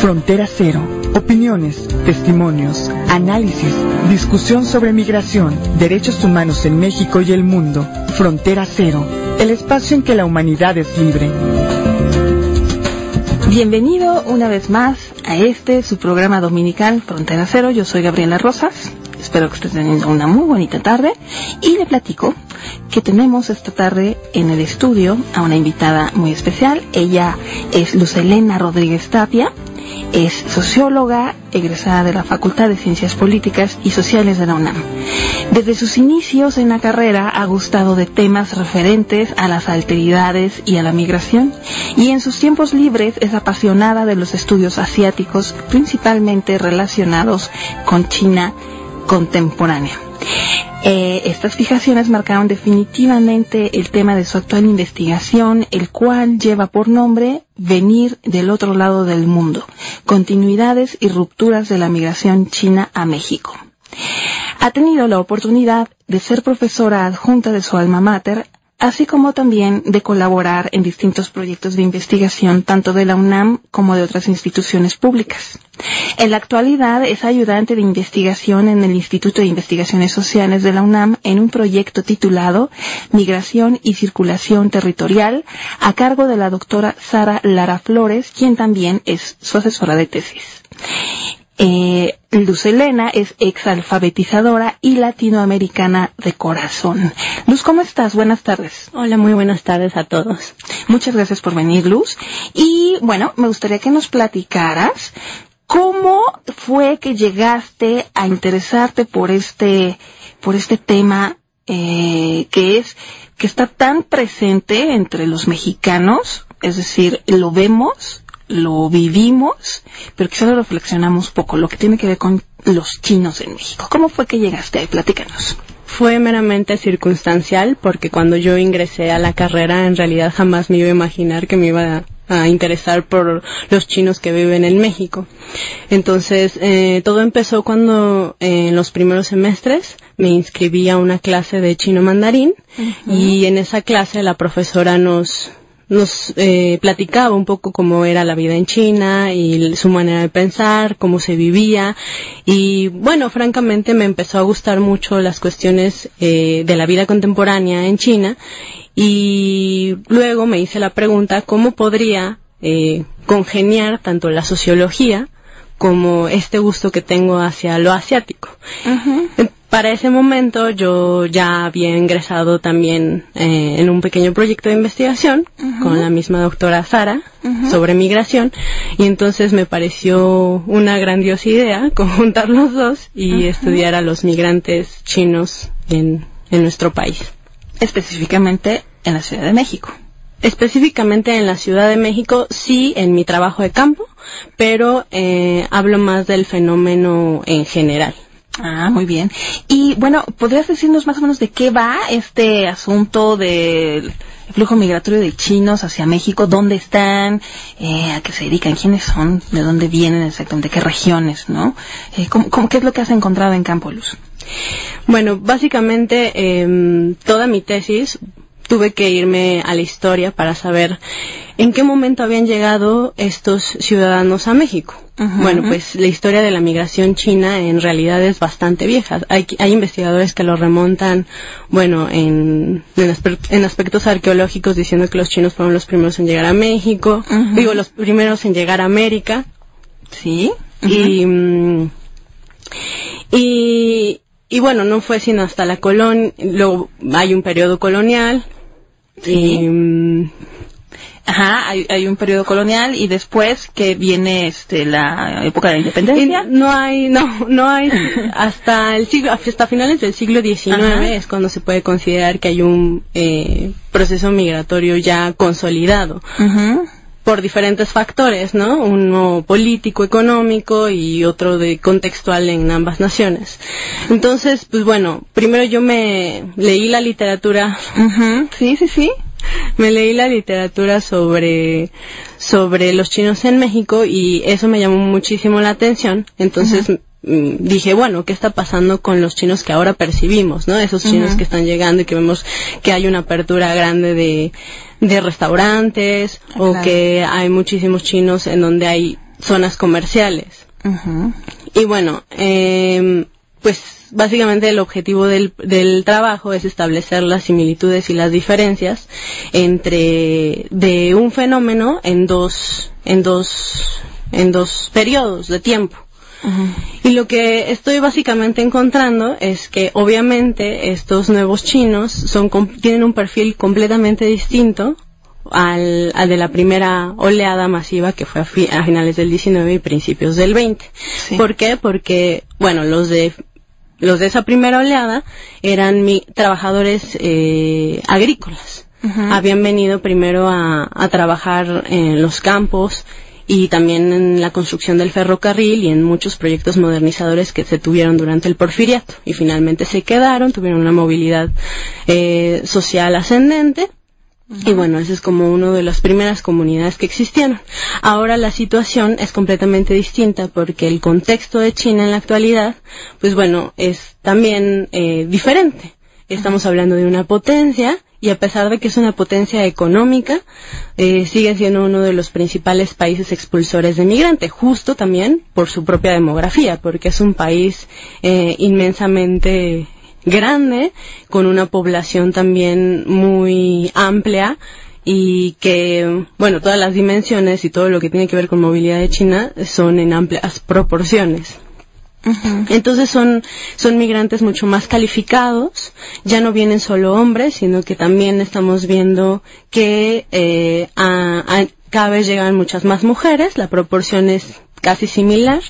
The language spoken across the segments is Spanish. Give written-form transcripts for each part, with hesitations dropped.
Frontera Cero. Opiniones, testimonios, análisis, discusión sobre migración, derechos humanos en México y el mundo. Frontera Cero. El espacio en que la humanidad es libre. Bienvenido una vez más a su programa dominical Frontera Cero. Yo soy Gabriela Rosas. Espero que estés teniendo una muy bonita tarde. Y le platico que tenemos esta tarde en el estudio a una invitada muy especial. Ella es Luz Helena Rodríguez Tapia. Es socióloga, egresada de la Facultad de Ciencias Políticas y Sociales de la UNAM. Desde sus inicios en la carrera ha gustado de temas referentes a las alteridades y a la migración, y en sus tiempos libres es apasionada de los estudios asiáticos, principalmente relacionados con China contemporánea. Estas fijaciones marcaron definitivamente el tema de su actual investigación, el cual lleva por nombre Venir del otro lado del mundo, continuidades y rupturas de la migración china a México. Ha tenido la oportunidad de ser profesora adjunta de su alma mater, así como también de colaborar en distintos proyectos de investigación tanto de la UNAM como de otras instituciones públicas. En la actualidad es ayudante de investigación en el Instituto de Investigaciones Sociales de la UNAM en un proyecto titulado Migración y Circulación Territorial, a cargo de la doctora Sara Lara Flores, quien también es su asesora de tesis. Luz Helena es exalfabetizadora y latinoamericana de corazón. Luz, ¿cómo estás? Buenas tardes. Hola, muy buenas tardes a todos. Muchas gracias por venir, Luz. Y bueno, me gustaría que nos platicaras cómo fue que llegaste a interesarte por este tema que está tan presente entre los mexicanos, es decir, lo vemos, lo vivimos, pero quizás lo reflexionamos poco, lo que tiene que ver con los chinos en México. ¿Cómo fue que llegaste ahí? Platícanos. Fue meramente circunstancial, porque cuando yo ingresé a la carrera, en realidad jamás me iba a imaginar que me iba a interesar por los chinos que viven en México. Entonces, todo empezó cuando en los primeros semestres me inscribí a una clase de chino mandarín, y en esa clase la profesora nos platicaba un poco cómo era la vida en China y su manera de pensar, cómo se vivía, y bueno, francamente me empezó a gustar mucho las cuestiones de la vida contemporánea en China, y luego me hice la pregunta cómo podría congeniar tanto la sociología como este gusto que tengo hacia lo asiático. Para ese momento yo ya había ingresado también en un pequeño proyecto de investigación con la misma doctora Sara sobre migración, y entonces me pareció una grandiosa idea conjuntar los dos y estudiar a los migrantes chinos en nuestro país. Específicamente en la Ciudad de México. Específicamente en la Ciudad de México, sí, en mi trabajo de campo, pero hablo más del fenómeno en general. Ah, muy bien. Y bueno, ¿podrías decirnos más o menos de qué va este asunto del flujo migratorio de chinos hacia México? ¿Dónde están? ¿A qué se dedican? ¿Quiénes son? ¿De dónde vienen exactamente? ¿Qué regiones? ¿No? ¿Qué es lo que has encontrado en campo, Luz? Bueno, básicamente toda mi tesis tuve que irme a la historia para saber en qué momento habían llegado estos ciudadanos a México. Bueno, pues la historia de la migración china en realidad es bastante vieja. Hay investigadores que lo remontan, bueno, en aspectos arqueológicos, diciendo que los chinos fueron los primeros en llegar a México, los primeros en llegar a América. Sí. Y bueno, no fue sino hasta la colonia, luego hay un periodo colonial. Sí. Hay un periodo colonial, y después que viene la época de la independencia. No hay hasta finales del siglo XIX es cuando se puede considerar que hay un proceso migratorio ya consolidado. Por diferentes factores, ¿no? Uno político, económico, y otro de contextual en ambas naciones. Entonces, pues bueno, primero yo me leí la literatura. Sí. Me leí la literatura sobre los chinos en México, y eso me llamó muchísimo la atención. Entonces dije, bueno, ¿qué está pasando con los chinos que ahora percibimos, ¿no? Esos chinos que están llegando y que vemos que hay una apertura grande de restaurantes, o que hay muchísimos chinos en donde hay zonas comerciales. Uh-huh. Y bueno, pues básicamente el objetivo del trabajo es establecer las similitudes y las diferencias de un fenómeno en dos periodos de tiempo. Uh-huh. Y lo que estoy básicamente encontrando es que obviamente estos nuevos chinos tienen un perfil completamente distinto al de la primera oleada masiva que fue a finales del 19 y principios del 20. Sí. ¿Por qué? Porque, bueno, los de esa primera oleada eran trabajadores agrícolas. Uh-huh. Habían venido primero a trabajar en los campos y también en la construcción del ferrocarril y en muchos proyectos modernizadores que se tuvieron durante el Porfiriato, y finalmente se quedaron, tuvieron una movilidad social ascendente. Y bueno, esa es como una de las primeras comunidades que existieron. Ahora la situación es completamente distinta porque el contexto de China en la actualidad, pues bueno, es también diferente. Estamos hablando de una potencia, y a pesar de que es una potencia económica, sigue siendo uno de los principales países expulsores de migrantes, justo también por su propia demografía, porque es un país inmensamente grande, con una población también muy amplia, y que, bueno, todas las dimensiones y todo lo que tiene que ver con movilidad de China son en amplias proporciones. Uh-huh. Entonces son migrantes mucho más calificados, ya no vienen solo hombres, sino que también estamos viendo que cada vez llegan muchas más mujeres, la proporción es casi similar,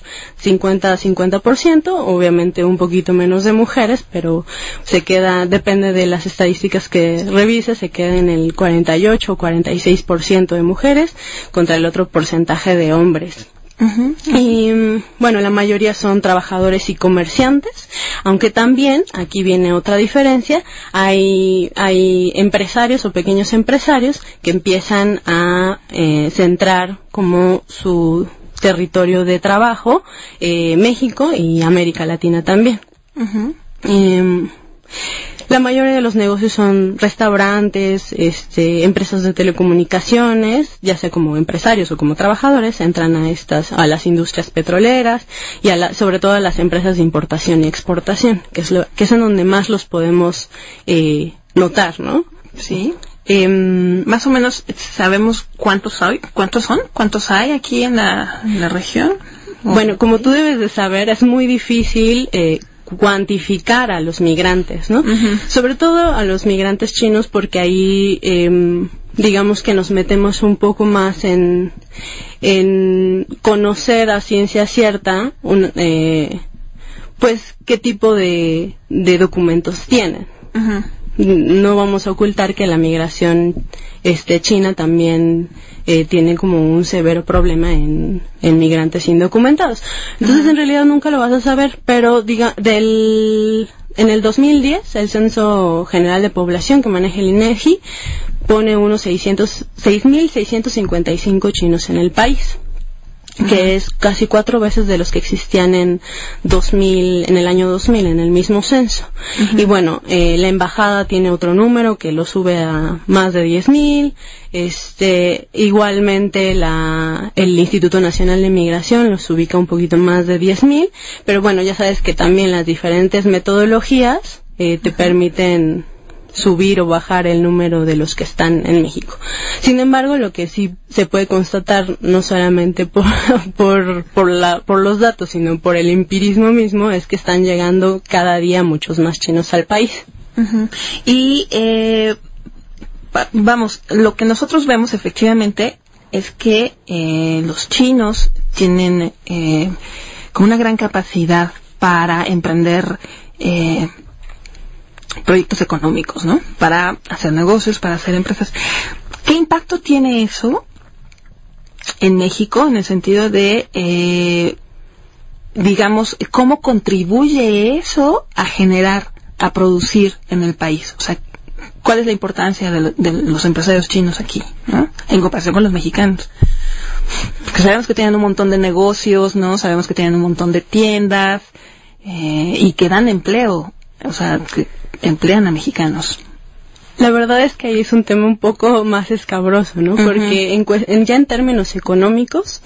50-50%, obviamente un poquito menos de mujeres, pero depende de las estadísticas que revise, se queda en el 48 o 46% de mujeres contra el otro porcentaje de hombres. Uh-huh. Y bueno, la mayoría son trabajadores y comerciantes, aunque también, aquí viene otra diferencia, hay empresarios o pequeños empresarios que empiezan a centrar como su territorio de trabajo México y América Latina también. Uh-huh. La mayoría de los negocios son restaurantes, empresas de telecomunicaciones, ya sea como empresarios o como trabajadores, entran a las industrias petroleras y sobre todo a las empresas de importación y exportación, que es en donde más los podemos notar, ¿no? Sí. Más o menos sabemos cuántos hay aquí en la región. Bueno, como tú debes de saber, es muy difícil cuantificar a los migrantes, ¿no? Uh-huh. Sobre todo a los migrantes chinos, porque ahí digamos que nos metemos un poco más en conocer a ciencia cierta pues qué tipo de documentos tienen. Uh-huh. No vamos a ocultar que la migración china también tiene como un severo problema en migrantes indocumentados. Entonces, en realidad nunca lo vas a saber, pero en el 2010, el Censo General de Población que maneja el INEGI pone unos 6,655 chinos en el país, que es casi 4 veces de los que existían en el año 2000, en el mismo censo. Uh-huh. Y bueno, la embajada tiene otro número que lo sube a más de 10,000. Igualmente el Instituto Nacional de Migración los ubica un poquito más de 10,000, pero bueno, ya sabes que también las diferentes metodologías te permiten subir o bajar el número de los que están en México. Sin embargo, lo que sí se puede constatar, no solamente por los datos, sino por el empirismo mismo, es que están llegando cada día muchos más chinos al país. Uh-huh. Y lo que nosotros vemos efectivamente es que los chinos tienen como una gran capacidad para emprender proyectos económicos, ¿no? Para hacer negocios, para hacer empresas. ¿Qué impacto tiene eso en México en el sentido de, digamos, cómo contribuye eso a producir en el país? O sea, ¿cuál es la importancia de los empresarios chinos aquí, ¿no? En comparación con los mexicanos? Porque sabemos que tienen un montón de negocios, ¿no? Sabemos que tienen un montón de tiendas y que dan empleo, o sea, que emplean a mexicanos. La verdad es que ahí es un tema un poco más escabroso, ¿no? Porque ya en términos económicos,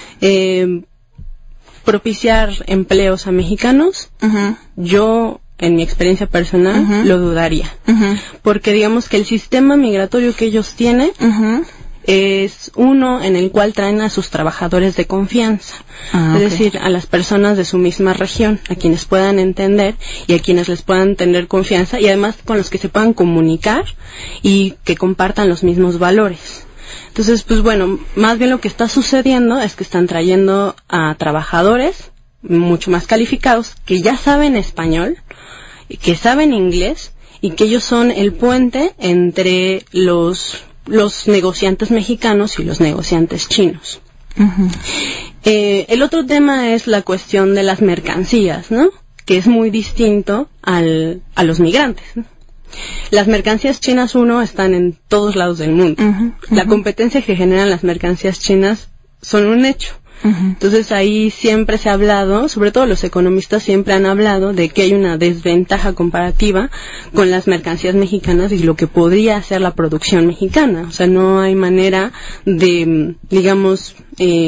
propiciar empleos a mexicanos, yo, en mi experiencia personal, lo dudaría. Porque digamos que el sistema migratorio que ellos tienen es uno en el cual traen a sus trabajadores de confianza, es decir, a las personas de su misma región, a quienes puedan entender y a quienes les puedan tener confianza, y además con los que se puedan comunicar y que compartan los mismos valores. Entonces, pues bueno, más bien lo que está sucediendo es que están trayendo a trabajadores mucho más calificados, que ya saben español, que saben inglés, y que ellos son el puente entre los negociantes mexicanos y los negociantes chinos. El otro tema es la cuestión de las mercancías, ¿no? Que es muy distinto a los migrantes, ¿no? Las mercancías chinas, están en todos lados del mundo. La competencia que generan las mercancías chinas son un hecho. Entonces ahí siempre se ha hablado, sobre todo los economistas siempre han hablado de que hay una desventaja comparativa con las mercancías mexicanas y lo que podría hacer la producción mexicana. O sea, no hay manera de, digamos,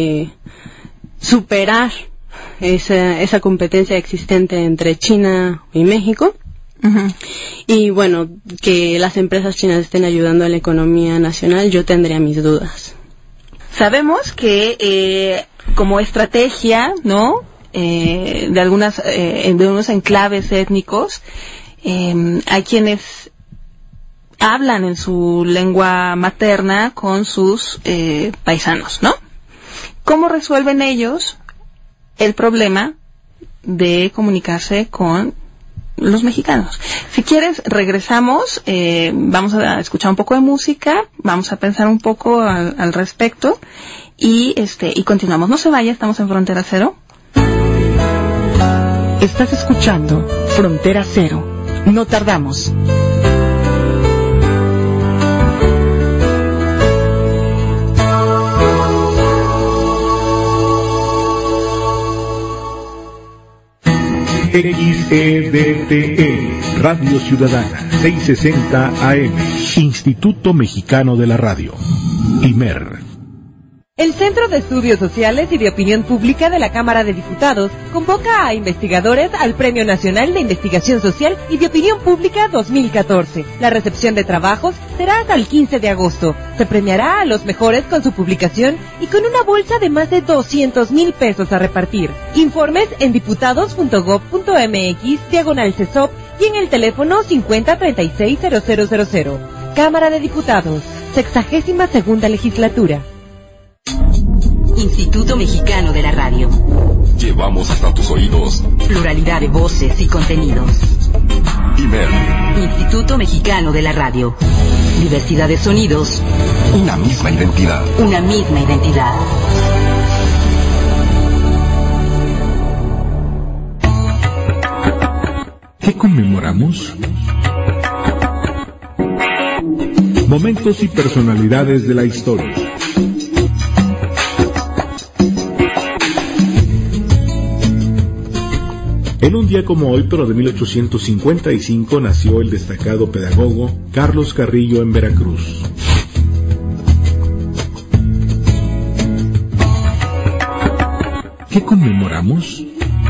superar esa competencia existente entre China y México. Y bueno, que las empresas chinas estén ayudando a la economía nacional, yo tendría mis dudas. Sabemos que como estrategia, ¿no? De unos enclaves étnicos, hay quienes hablan en su lengua materna con sus paisanos, ¿no? ¿Cómo resuelven ellos el problema de comunicarse con los mexicanos? Si quieres, regresamos, vamos a escuchar un poco de música, vamos a pensar un poco al respecto y continuamos. No se vaya, estamos en Frontera Cero. Estás escuchando Frontera Cero. No tardamos. XEDTE, Radio Ciudadana, 660 AM, Instituto Mexicano de la Radio, IMER. El Centro de Estudios Sociales y de Opinión Pública de la Cámara de Diputados convoca a investigadores al Premio Nacional de Investigación Social y de Opinión Pública 2014. La recepción de trabajos será hasta el 15 de agosto. Se premiará a los mejores con su publicación y con una bolsa de más de 200,000 pesos a repartir. Informes en diputados.gov.mx/CESOP y en el teléfono 50360000. Cámara de Diputados, 62ª Legislatura. Instituto Mexicano de la Radio. Llevamos hasta tus oídos pluralidad de voces y contenidos. IMER, Instituto Mexicano de la Radio. Diversidad de sonidos. una misma identidad. Una misma identidad. ¿Qué conmemoramos? Momentos y personalidades de la historia. En un día como hoy, pero de 1855, nació el destacado pedagogo Carlos Carrillo en Veracruz. ¿Qué conmemoramos?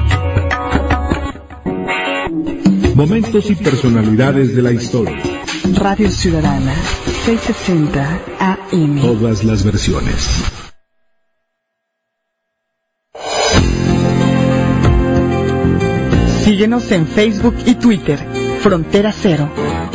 Momentos y personalidades de la historia. Radio Ciudadana, 660 AM. Todas las versiones. Síguenos en Facebook y Twitter, Frontera Cero.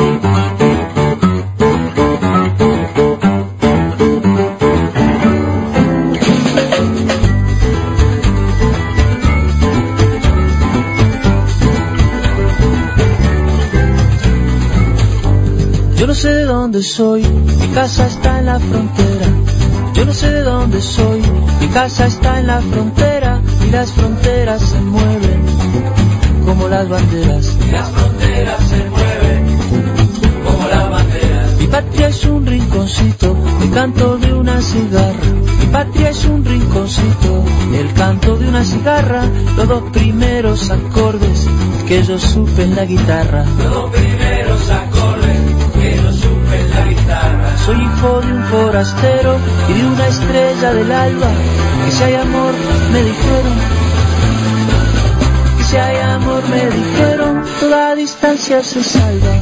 Yo no sé de dónde soy, mi casa está en la frontera. Yo no sé de dónde soy, mi casa está en la frontera. Y las fronteras se mueven como las banderas. Y las fronteras se mueven como las banderas. Mi patria es un rinconcito, el canto de una cigarra. Mi patria es un rinconcito, el canto de una cigarra. Los dos primeros acordes que yo supe en la guitarra. Los dos primeros acordes que yo supe soy hijo de un forastero y de una estrella del alba. Que si hay amor, me dijeron. Que si hay amor, me dijeron, toda distancia se salva.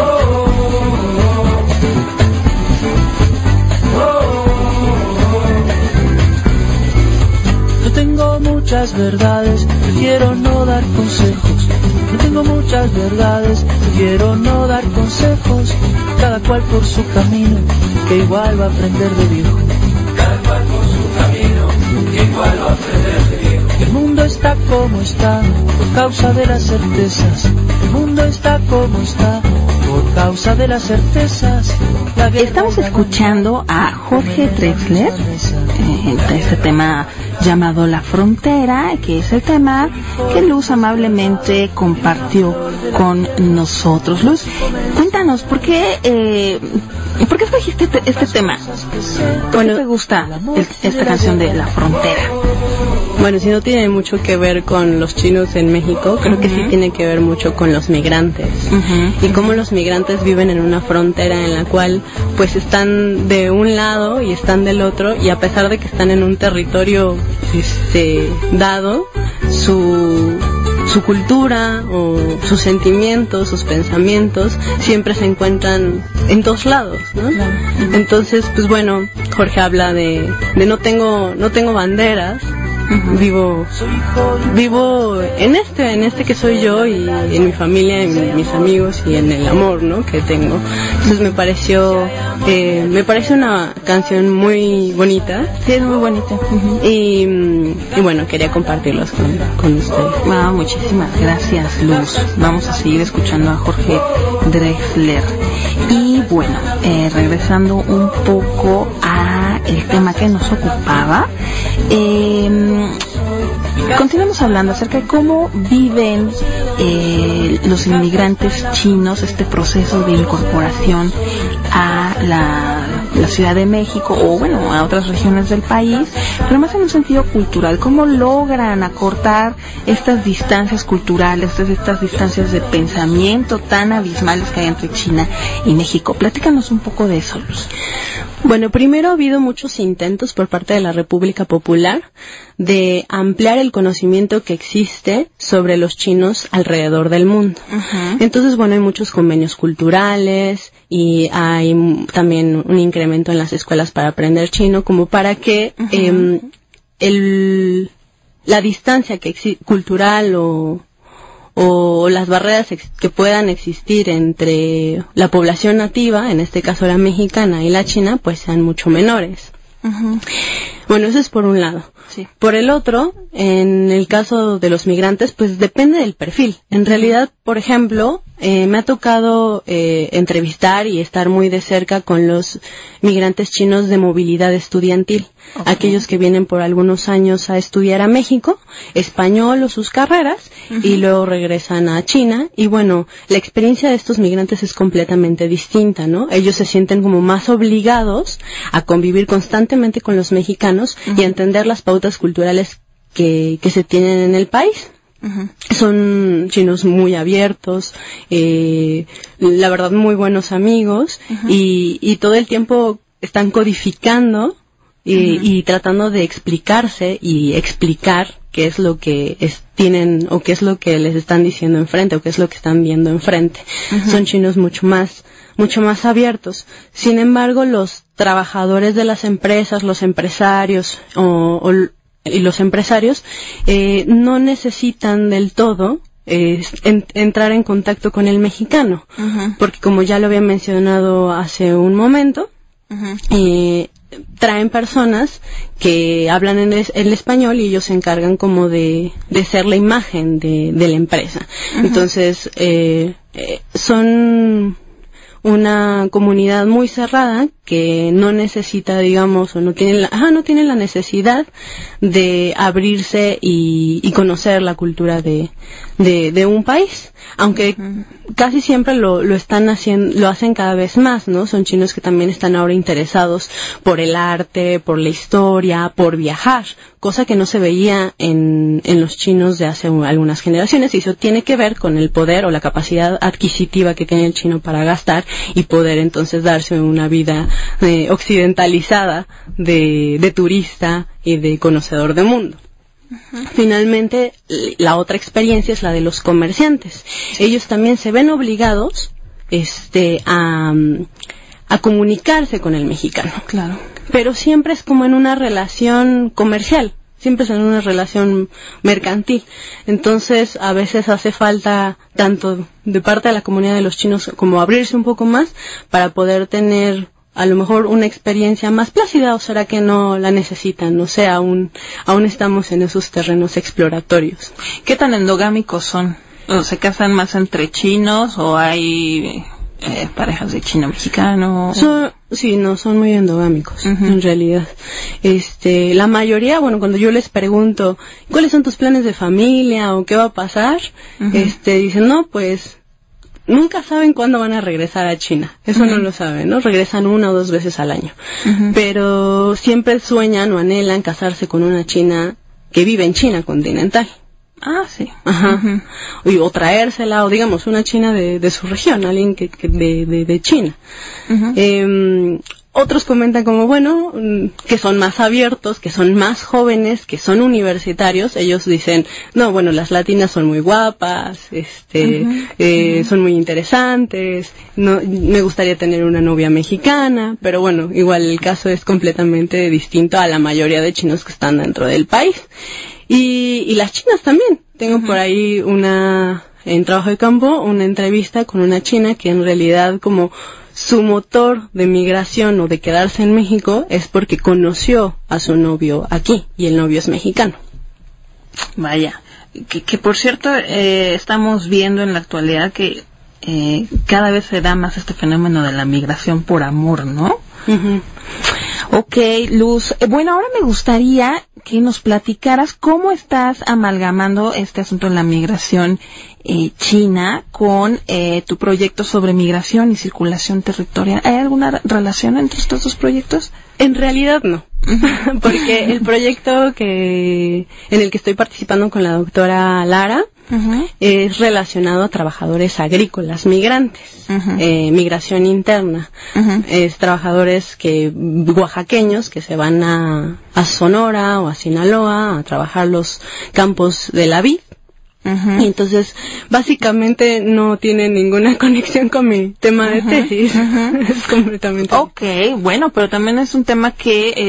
No tengo muchas verdades, prefiero no dar consejos. No tengo muchas verdades, prefiero no dar consejos. Cada cual por su camino, que igual va a aprender de viejo. Cada cual por su camino, que igual va a aprender de viejo. El mundo está como está, por causa de las certezas. El mundo está como está, por causa de las certezas. Estamos escuchando a Jorge Drexler en este tema llamado La Frontera, que es el tema que Luz amablemente compartió con nosotros. Luz, cuéntanos, ¿por qué escogiste este tema? ¿Por qué te gusta esta canción de La Frontera? Bueno, si no tiene mucho que ver con los chinos en México, creo que sí tiene que ver mucho con los migrantes. Y cómo los migrantes viven en una frontera en la cual pues están de un lado y están del otro, y a pesar de que están en un territorio dado, su cultura o sus sentimientos, sus pensamientos siempre se encuentran en todos lados, ¿no? Entonces, pues bueno, Jorge habla de no tengo banderas. Vivo en este que soy yo, y en mi familia, en mis amigos y en el amor, ¿no?, que tengo. Entonces me pareció una canción muy bonita. Sí, es muy bonita. Y bueno, quería compartirlos con ustedes. Wow, muchísimas gracias, Luz. Vamos a seguir escuchando a Jorge Drexler. Y bueno, regresando un poco a el tema que nos ocupaba, continuamos hablando acerca de cómo viven los inmigrantes chinos este proceso de incorporación a la Ciudad de México, o bueno, a otras regiones del país, pero más en un sentido cultural. ¿Cómo logran acortar estas distancias culturales, estas distancias de pensamiento tan abismales que hay entre China y México? Platícanos un poco de eso, Luz. Bueno, primero ha habido muchos intentos por parte de la República Popular de ampliar el conocimiento que existe sobre los chinos alrededor del mundo. Entonces, bueno, hay muchos convenios culturales y hay también un incremento en las escuelas para aprender chino, como para que la distancia cultural o las barreras que puedan existir entre la población nativa, en este caso la mexicana, y la china, pues sean mucho menores. Bueno, eso es por un lado. Sí. Por el otro, en el caso de los migrantes, pues depende del perfil. En realidad, por ejemplo, me ha tocado entrevistar y estar muy de cerca con los migrantes chinos de movilidad estudiantil. Aquellos que vienen por algunos años a estudiar a México, español o sus carreras, y luego regresan a China. Y bueno, la experiencia de estos migrantes es completamente distinta, ¿no? Ellos se sienten como más obligados a convivir constantemente con los mexicanos y a entender las pautas culturales que se tienen en el país. Son chinos muy abiertos, la verdad muy buenos amigos, y todo el tiempo están codificando y tratando de explicarse y explicar qué es lo que tienen, o qué es lo que les están diciendo enfrente, o qué es lo que están viendo enfrente. Son chinos mucho más abiertos. Sin embargo, los trabajadores de las empresas, los empresarios y los empresarios no necesitan del todo entrar en contacto con el mexicano, porque como ya lo había mencionado hace un momento, traen personas que hablan en el español, y ellos se encargan como de ser la imagen de la empresa. Entonces son una comunidad muy cerrada que no necesita, digamos, o no tiene la necesidad de abrirse y conocer la cultura de de un país, aunque casi siempre lo están haciendo, lo hacen cada vez más, ¿no? Son chinos que también están ahora interesados por el arte, por la historia, por viajar, cosa que no se veía en los chinos de hace algunas generaciones, y eso tiene que ver con el poder o la capacidad adquisitiva que tiene el chino para gastar y poder entonces darse una vida occidentalizada de turista y de conocedor de mundo. Finalmente, la otra experiencia es la de los comerciantes. Ellos también se ven obligados a comunicarse con el mexicano. Claro. Pero siempre es como en una relación comercial, siempre es en una relación mercantil. Entonces, a veces hace falta, tanto de parte de la comunidad de los chinos, como abrirse un poco más para poder tener a lo mejor una experiencia más plácida, o será que no la necesitan, no sé, aún estamos en esos terrenos exploratorios. ¿Qué tan endogámicos son? ¿O se casan más entre chinos o hay parejas de chino-mexicano? Son muy endogámicos, en realidad. La mayoría, bueno, cuando yo les pregunto, ¿cuáles son tus planes de familia o qué va a pasar? Dicen, no, pues nunca saben cuándo van a regresar a China. Eso no lo saben, ¿no? Regresan 1 o 2 veces al año. Pero siempre sueñan o anhelan casarse con una china que vive en China continental. Ah, sí. Ajá. O traérsela, o digamos, una china de su región, alguien que de China. Otros comentan como, bueno, que son más abiertos, que son más jóvenes, que son universitarios. Ellos dicen, no, bueno, las latinas son muy guapas, son muy interesantes, no, me gustaría tener una novia mexicana, pero bueno, igual el caso es completamente distinto a la mayoría de chinos que están dentro del país. Y las chinas también. Tengo por ahí en trabajo de campo, una entrevista con una china que en realidad como su motor de migración o de quedarse en México es porque conoció a su novio aquí y el novio es mexicano. Vaya, que por cierto estamos viendo en la actualidad que cada vez se da más este fenómeno de la migración por amor, ¿no? Ok, Luz. Bueno, ahora me gustaría que nos platicaras cómo estás amalgamando este asunto de la migración china con tu proyecto sobre migración y circulación territorial. ¿Hay alguna relación entre estos dos proyectos? En realidad no, porque el proyecto en el que estoy participando con la doctora Lara es relacionado a trabajadores agrícolas, migrantes, migración interna. Es trabajadores oaxaqueños que se van a Sonora o a Sinaloa a trabajar los campos de la vid. Y entonces, básicamente no tiene ninguna conexión con mi tema de tesis. Es completamente. Ok, bueno, pero también es un tema que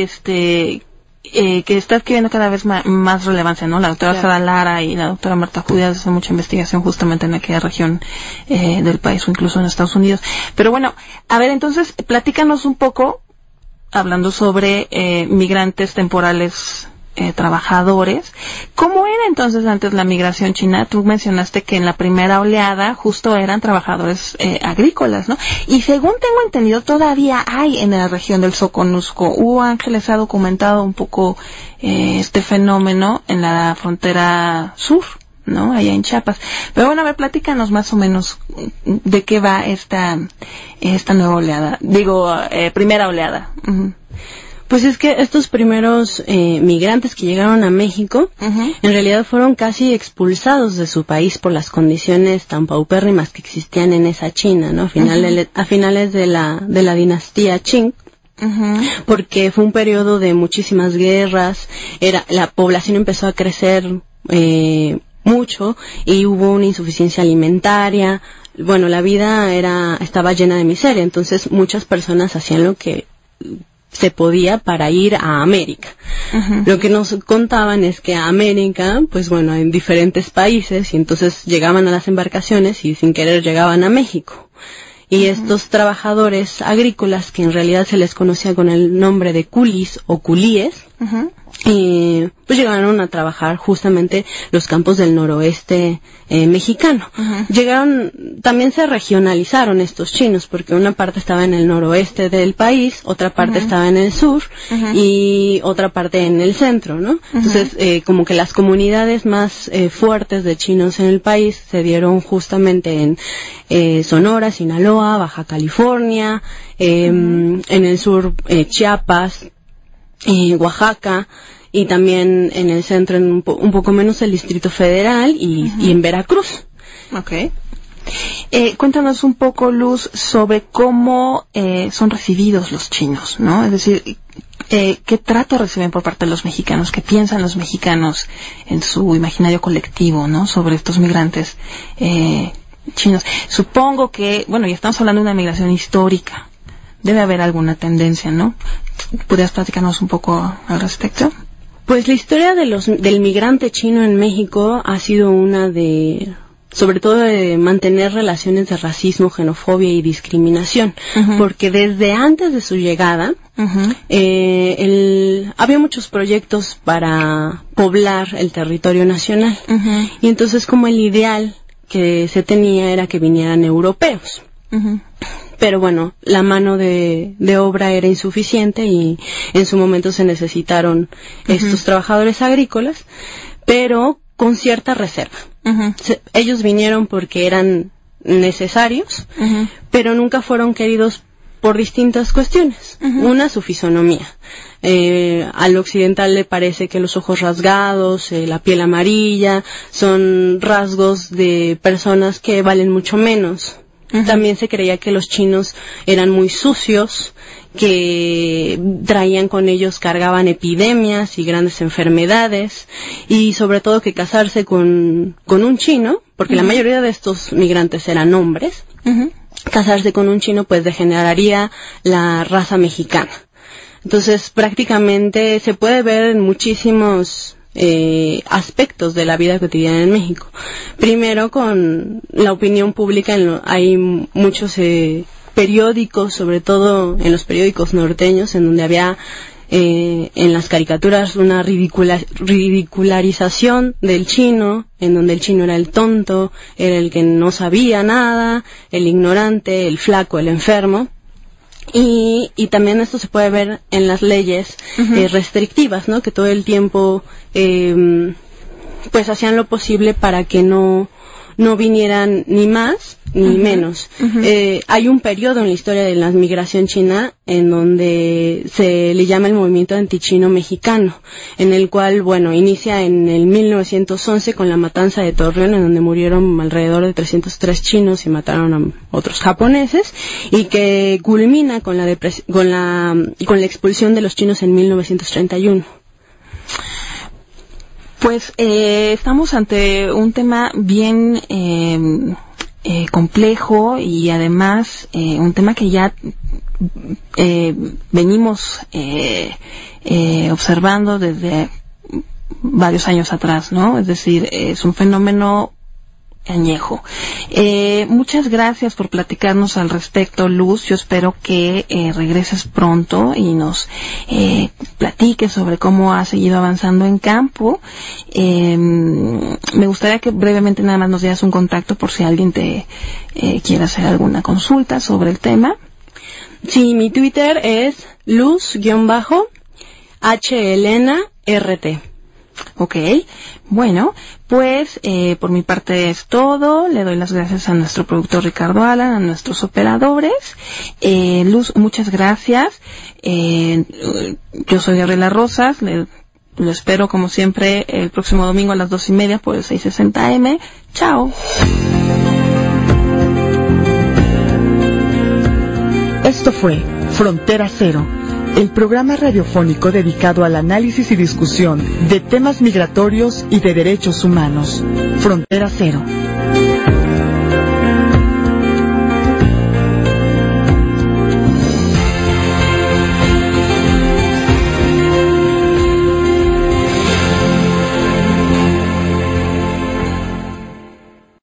está adquiriendo cada vez más relevancia, ¿no? La doctora Sara Lara y la doctora Marta Judías hacen mucha investigación justamente en aquella región del país o incluso en Estados Unidos. Pero bueno, a ver, entonces, platícanos un poco, hablando sobre migrantes temporales trabajadores. ¿Cómo era entonces antes la migración china? Tú mencionaste que en la primera oleada justo eran trabajadores agrícolas, ¿no? Y según tengo entendido, todavía hay en la región del Soconusco. Hugo Ángeles ha documentado un poco este fenómeno en la frontera sur, ¿no? Allá en Chiapas. Pero bueno, a ver, platícanos más o menos de qué va esta nueva oleada. Primera oleada. Pues es que estos primeros migrantes que llegaron a México, en realidad fueron casi expulsados de su país por las condiciones tan paupérrimas que existían en esa China, ¿no? A finales de la dinastía Qing. Porque fue un periodo de muchísimas guerras, la población empezó a crecer mucho y hubo una insuficiencia alimentaria. Bueno, la vida estaba llena de miseria, entonces muchas personas hacían lo que se podía para ir a América. Lo que nos contaban es que a América, pues bueno, en diferentes países, y entonces llegaban a las embarcaciones y sin querer llegaban a México. Y estos trabajadores agrícolas, que en realidad se les conocía con el nombre de culis o culíes, pues llegaron a trabajar justamente los campos del noroeste mexicano. También se regionalizaron estos chinos, porque una parte estaba en el noroeste del país, otra parte estaba en el sur y otra parte en el centro, ¿no? Entonces, como que las comunidades más fuertes de chinos en el país se dieron justamente en Sonora, Sinaloa, Baja California, en el sur Chiapas, Oaxaca, y también en el centro un poco menos el Distrito Federal y en Veracruz. Okay. Cuéntanos un poco, Luz, sobre cómo son recibidos los chinos, ¿no? Es decir, ¿qué trato reciben por parte de los mexicanos? ¿Qué piensan los mexicanos en su imaginario colectivo, ¿no? Sobre estos migrantes chinos? Supongo que, bueno, ya estamos hablando de una migración histórica. Debe haber alguna tendencia, ¿no? ¿Podrías platicarnos un poco al respecto? Pues la historia del migrante chino en México ha sido una sobre todo de mantener relaciones de racismo, xenofobia y discriminación, porque desde antes de su llegada había muchos proyectos para poblar el territorio nacional, y entonces como el ideal que se tenía era que vinieran europeos. Pero bueno, la mano de obra era insuficiente y en su momento se necesitaron estos trabajadores agrícolas, pero con cierta reserva. Ellos vinieron porque eran necesarios, pero nunca fueron queridos por distintas cuestiones. Una, su fisonomía. Al occidental le parece que los ojos rasgados, la piel amarilla, son rasgos de personas que valen mucho menos. También se creía que los chinos eran muy sucios, que traían con ellos, cargaban epidemias y grandes enfermedades, y sobre todo que casarse con un chino, porque la mayoría de estos migrantes eran hombres, casarse con un chino pues degeneraría la raza mexicana. Entonces prácticamente se puede ver en muchísimos aspectos de la vida cotidiana en México. Primero, con la opinión pública, hay muchos periódicos, sobre todo en los periódicos norteños, en donde había en las caricaturas una ridicularización del chino, en donde el chino era el tonto, era el que no sabía nada, el ignorante, el flaco, el enfermo. Y también esto se puede ver en las leyes restrictivas, ¿no? Que todo el tiempo pues hacían lo posible para que no vinieran ni más ni menos. Hay un periodo en la historia de la migración china en donde se le llama el movimiento antichino mexicano, en el cual, bueno, inicia en el 1911 con la matanza de Torreón, en donde murieron alrededor de 303 chinos y mataron a otros japoneses, y que culmina con la expulsión de los chinos en 1931. Pues estamos ante un tema bien complejo, y además un tema que ya venimos observando desde varios años atrás, ¿no? Es decir, es un fenómeno añejo. Muchas gracias por platicarnos al respecto, Luz. Yo espero que regreses pronto y nos platiques sobre cómo has seguido avanzando en campo. Me gustaría que brevemente nada más nos dieras un contacto por si alguien te quiere hacer alguna consulta sobre el tema. Sí, mi Twitter es luz_HLNRT. Ok, bueno, pues por mi parte es todo. Le doy las gracias a nuestro productor Ricardo Alan, a nuestros operadores. Luz, muchas gracias. Yo soy Gabriela Rosas. Lo espero como siempre el próximo domingo a las 2:30 por el 660 AM. Chao. Esto fue Frontera Cero, el programa radiofónico dedicado al análisis y discusión de temas migratorios y de derechos humanos. Frontera Cero.